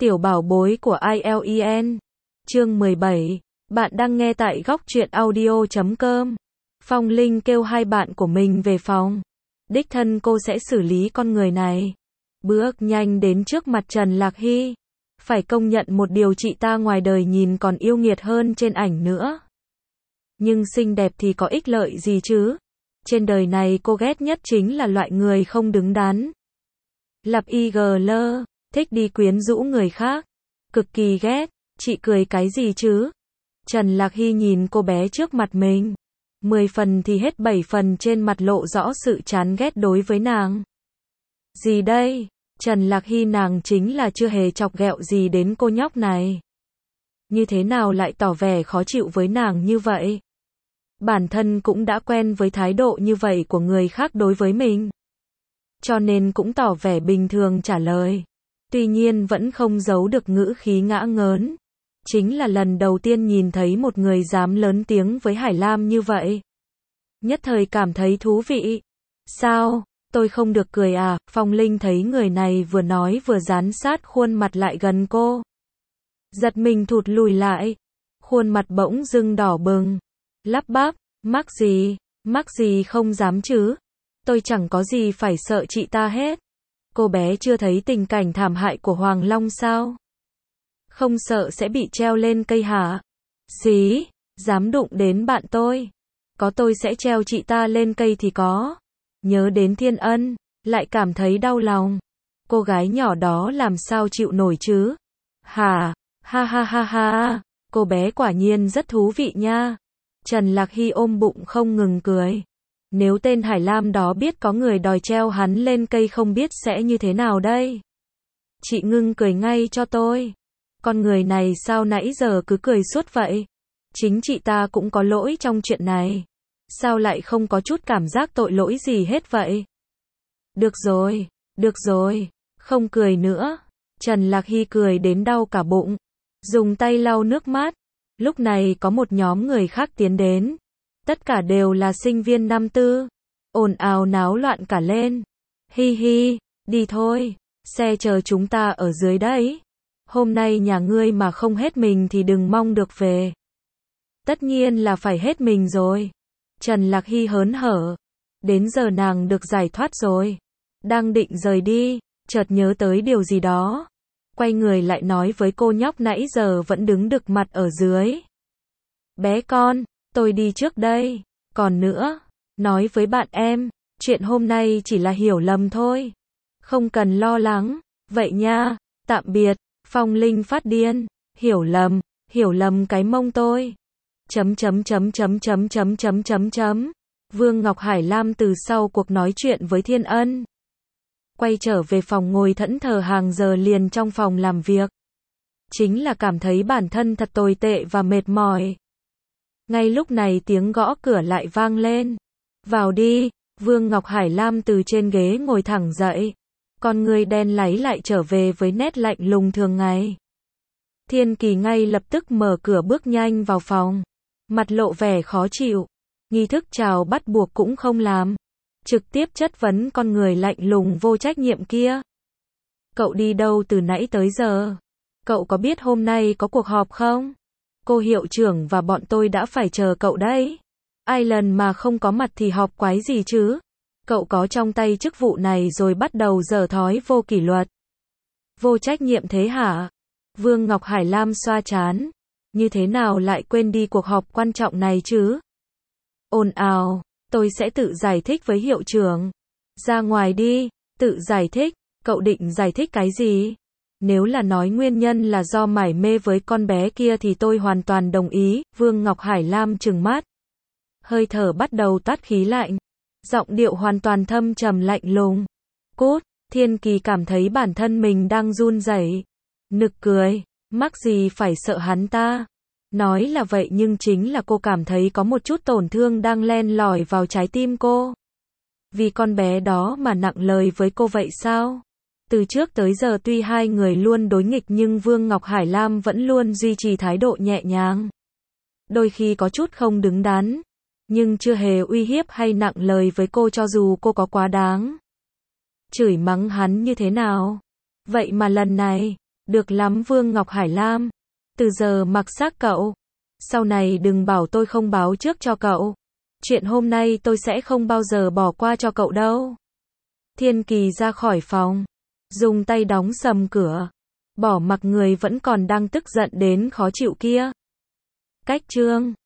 Tiểu bảo bối của IELTS. Chương 17. Bạn đang nghe tại góc truyện audio.com. Phong Linh kêu hai bạn của mình về phòng. Đích thân cô sẽ xử lý con người này. Bước nhanh đến trước mặt Trần Lạc Hy. Phải công nhận một điều, chị ta ngoài đời nhìn còn yêu nghiệt hơn trên ảnh nữa. Nhưng xinh đẹp thì có ích lợi gì chứ? Trên đời này cô ghét nhất chính là loại người không đứng đắn. Lặp IGL, thích đi quyến rũ người khác. Cực kỳ ghét, chị cười cái gì chứ? Trần Lạc Hy nhìn cô bé trước mặt mình. 10 phần thì hết 7 phần trên mặt lộ rõ sự chán ghét đối với nàng. Gì đây? Trần Lạc Hy nàng chính là chưa hề chọc ghẹo gì đến cô nhóc này. Như thế nào lại tỏ vẻ khó chịu với nàng như vậy? Bản thân cũng đã quen với thái độ như vậy của người khác đối với mình. Cho nên cũng tỏ vẻ bình thường trả lời. Tuy nhiên vẫn không giấu được ngữ khí ngã ngớn. Chính là lần đầu tiên nhìn thấy một người dám lớn tiếng với Hải Lam như vậy. Nhất thời cảm thấy thú vị. Sao, tôi không được cười à? Phong Linh thấy người này vừa nói vừa dán sát khuôn mặt lại gần cô. Giật mình thụt lùi lại. Khuôn mặt bỗng dưng đỏ bừng. Lắp bắp, mắc gì không dám chứ? Tôi chẳng có gì phải sợ chị ta hết. Cô bé chưa thấy tình cảnh thảm hại của Hoàng Long sao? Không sợ sẽ bị treo lên cây hả? Xí, dám đụng đến bạn tôi. Có tôi sẽ treo chị ta lên cây thì có. Nhớ đến Thiên Ân, lại cảm thấy đau lòng. Cô gái nhỏ đó làm sao chịu nổi chứ? Hả? Ha ha ha ha, cô bé quả nhiên rất thú vị nha. Trần Lạc Hy ôm bụng không ngừng cười. Nếu tên Hải Lam đó biết có người đòi treo hắn lên cây không biết sẽ như thế nào đây? Chị ngưng cười ngay cho tôi. Con người này sao nãy giờ cứ cười suốt vậy? Chính chị ta cũng có lỗi trong chuyện này. Sao lại không có chút cảm giác tội lỗi gì hết vậy? Được rồi, không cười nữa. Trần Lạc Hy cười đến đau cả bụng. Dùng tay lau nước mắt. Lúc này có một nhóm người khác tiến đến. Tất cả đều là sinh viên năm tư. Ồn ào náo loạn cả lên. Hi hi, đi thôi. Xe chờ chúng ta ở dưới đấy. Hôm nay nhà ngươi mà không hết mình thì đừng mong được về. Tất nhiên là phải hết mình rồi. Trần Lạc Hy hớn hở. Đến giờ nàng được giải thoát rồi. Đang định rời đi, chợt nhớ tới điều gì đó. Quay người lại nói với cô nhóc nãy giờ vẫn đứng đực mặt ở dưới. Bé con, tôi đi trước đây. Còn nữa, nói với bạn em, chuyện hôm nay chỉ là hiểu lầm thôi. Không cần lo lắng. Vậy nha, tạm biệt. Phong Linh phát điên. Hiểu lầm cái mông tôi. Vương Ngọc Hải Lam từ sau cuộc nói chuyện với Thiên Ân. Quay trở về phòng ngồi thẫn thờ hàng giờ liền trong phòng làm việc. Chính là cảm thấy bản thân thật tồi tệ và mệt mỏi. Ngay lúc này tiếng gõ cửa lại vang lên. Vào đi, Vương Ngọc Hải Lam từ trên ghế ngồi thẳng dậy. Con người đen láy lại trở về với nét lạnh lùng thường ngày. Thiên Kỳ ngay lập tức mở cửa bước nhanh vào phòng. Mặt lộ vẻ khó chịu. Nghi thức chào bắt buộc cũng không làm. Trực tiếp chất vấn con người lạnh lùng vô trách nhiệm kia. Cậu đi đâu từ nãy tới giờ? Cậu có biết hôm nay có cuộc họp không? Cô hiệu trưởng và bọn tôi đã phải chờ cậu đấy. Ai lần mà không có mặt thì họp quái gì chứ? Cậu có trong tay chức vụ này rồi bắt đầu dở thói vô kỷ luật. Vô trách nhiệm thế hả? Vương Ngọc Hải Lam xoa trán. Như thế nào lại quên đi cuộc họp quan trọng này chứ? Ồn ào, tôi sẽ tự giải thích với hiệu trưởng. Ra ngoài đi, tự giải thích, cậu định giải thích cái gì? Nếu là nói nguyên nhân là do mải mê với con bé kia thì tôi hoàn toàn đồng ý. Vương Ngọc Hải Lam trừng mắt. Hơi thở bắt đầu toát khí lạnh. Giọng điệu hoàn toàn thâm trầm lạnh lùng. Cút, Thiên Kỳ cảm thấy bản thân mình đang run rẩy. Nực cười, mắc gì phải sợ hắn ta. Nói là vậy nhưng chính là cô cảm thấy có một chút tổn thương đang len lỏi vào trái tim cô. Vì con bé đó mà nặng lời với cô vậy sao? Từ trước tới giờ tuy hai người luôn đối nghịch nhưng Vương Ngọc Hải Lam vẫn luôn duy trì thái độ nhẹ nhàng. Đôi khi có chút không đứng đắn, nhưng chưa hề uy hiếp hay nặng lời với cô cho dù cô có quá đáng. Chửi mắng hắn như thế nào? Vậy mà lần này, Được lắm Vương Ngọc Hải Lam. Từ giờ mặc xác cậu. Sau này đừng bảo tôi không báo trước cho cậu. Chuyện hôm nay tôi sẽ không bao giờ bỏ qua cho cậu đâu. Thiên Kỳ ra khỏi phòng. Dùng tay đóng sầm cửa. Bỏ mặc người vẫn còn đang tức giận đến khó chịu kia. Cách chương